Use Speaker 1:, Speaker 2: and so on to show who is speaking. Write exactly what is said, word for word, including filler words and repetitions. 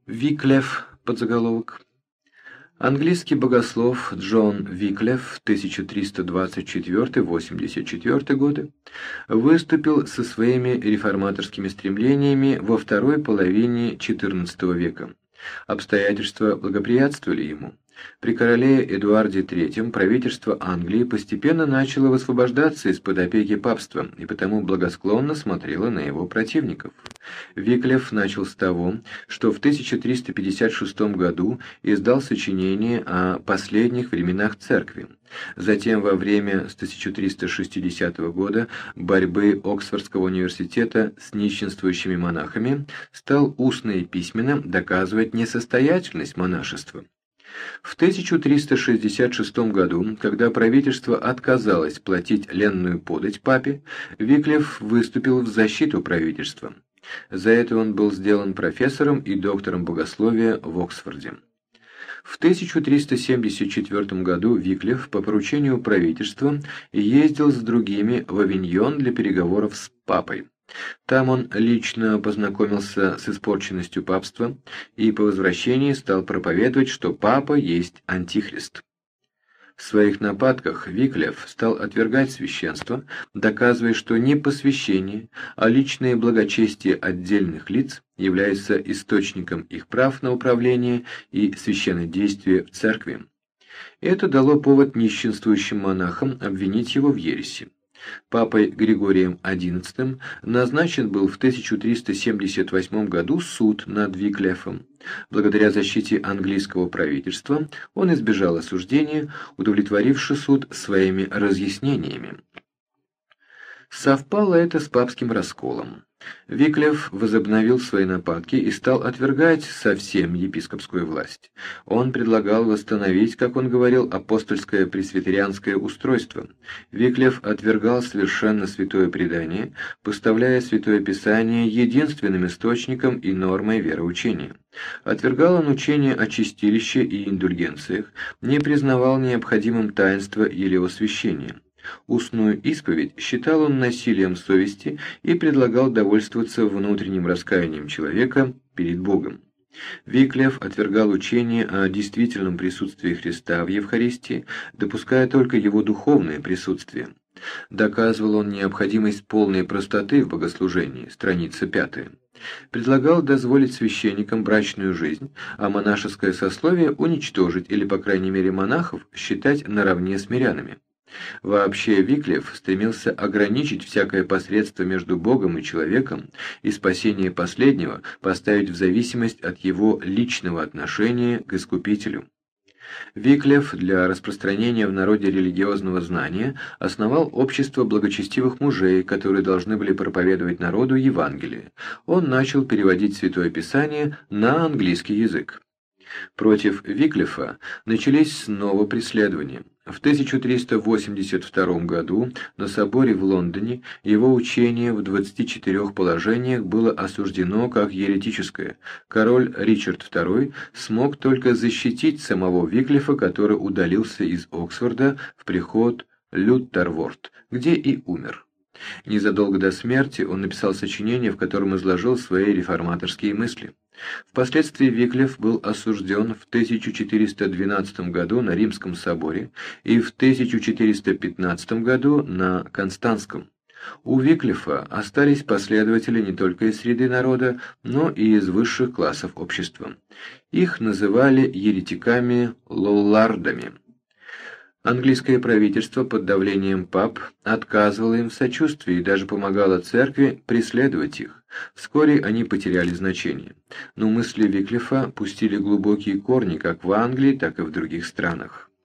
Speaker 1: Виклеф, подзаголовок. Английский богослов Джон Виклеф тысяча триста двадцать четвёртый — восемьдесят четвёртый годы выступил со своими реформаторскими стремлениями во второй половине четырнадцатого века. Обстоятельства благоприятствовали ему. При короле Эдуарде третьем правительство Англии постепенно начало высвобождаться из-под опеки папства и потому благосклонно смотрело на его противников. Виклеф начал с того, что в тысяча триста пятьдесят шестом году издал сочинение о последних временах церкви. Затем, во время с тысяча триста шестидесятого года борьбы Оксфордского университета с нищенствующими монахами, стал устно и письменно доказывать несостоятельность монашества. В тысяча триста шестьдесят шестом году, когда правительство отказалось платить ленную подать папе, Виклеф выступил в защиту правительства. За это он был сделан профессором и доктором богословия в Оксфорде. В тысяча триста семьдесят четвёртом году Виклеф по поручению правительства ездил с другими в Авиньон для переговоров с папой. Там он лично познакомился с испорченностью папства и по возвращении стал проповедовать, что папа есть антихрист. В своих нападках Виклеф стал отвергать священство, доказывая, что не посвящение, а личное благочестие отдельных лиц является источником их прав на управление и священнодействие в церкви. Это дало повод нищенствующим монахам обвинить его в ереси. Папой Григорием одиннадцатым назначен был в тысяча триста семьдесят восьмом году суд над Виклефом. Благодаря защите английского правительства он избежал осуждения, удовлетворивши суд своими разъяснениями. Совпало это с папским расколом. Виклеф возобновил свои нападки и стал отвергать совсем епископскую власть. Он предлагал восстановить, как он говорил, апостольское пресвитерианское устройство. Виклеф отвергал совершенно святое предание, поставляя Святое Писание единственным источником и нормой вероучения. Отвергал он учение о чистилище и индульгенциях, не признавал необходимым таинства или освящения. Устную исповедь считал он насилием совести и предлагал довольствоваться внутренним раскаянием человека перед Богом. Виклеф отвергал учение о действительном присутствии Христа в Евхаристии, допуская только его духовное присутствие. Доказывал он необходимость полной простоты в богослужении, страница пятая. Предлагал дозволить священникам брачную жизнь, а монашеское сословие уничтожить или, по крайней мере, монахов считать наравне с мирянами. Вообще Виклеф стремился ограничить всякое посредство между Богом и человеком и спасение последнего поставить в зависимость от его личного отношения к Искупителю. Виклеф для распространения в народе религиозного знания основал общество благочестивых мужей, которые должны были проповедовать народу Евангелие. Он начал переводить Святое Писание на английский язык. Против Виклефа начались снова преследования. В тысяча триста восемьдесят втором году на соборе в Лондоне его учение в двадцати четырёх положениях было осуждено как еретическое. Король Ричард второй смог только защитить самого Виклефа, который удалился из Оксфорда в приход Люттерворт, где и умер. Незадолго до смерти он написал сочинение, в котором изложил свои реформаторские мысли. Впоследствии Виклеф был осужден в тысяча четыреста двенадцатом году на Римском соборе и в тысяча четыреста пятнадцатом году на Констанском. У Виклефа остались последователи не только из среды народа, но и из высших классов общества. Их называли еретиками-лоллардами. Английское правительство под давлением пап отказывало им в сочувствии и даже помогало церкви преследовать их. Вскоре они потеряли значение. Но мысли Виклефа пустили глубокие корни как в Англии, так и в других странах.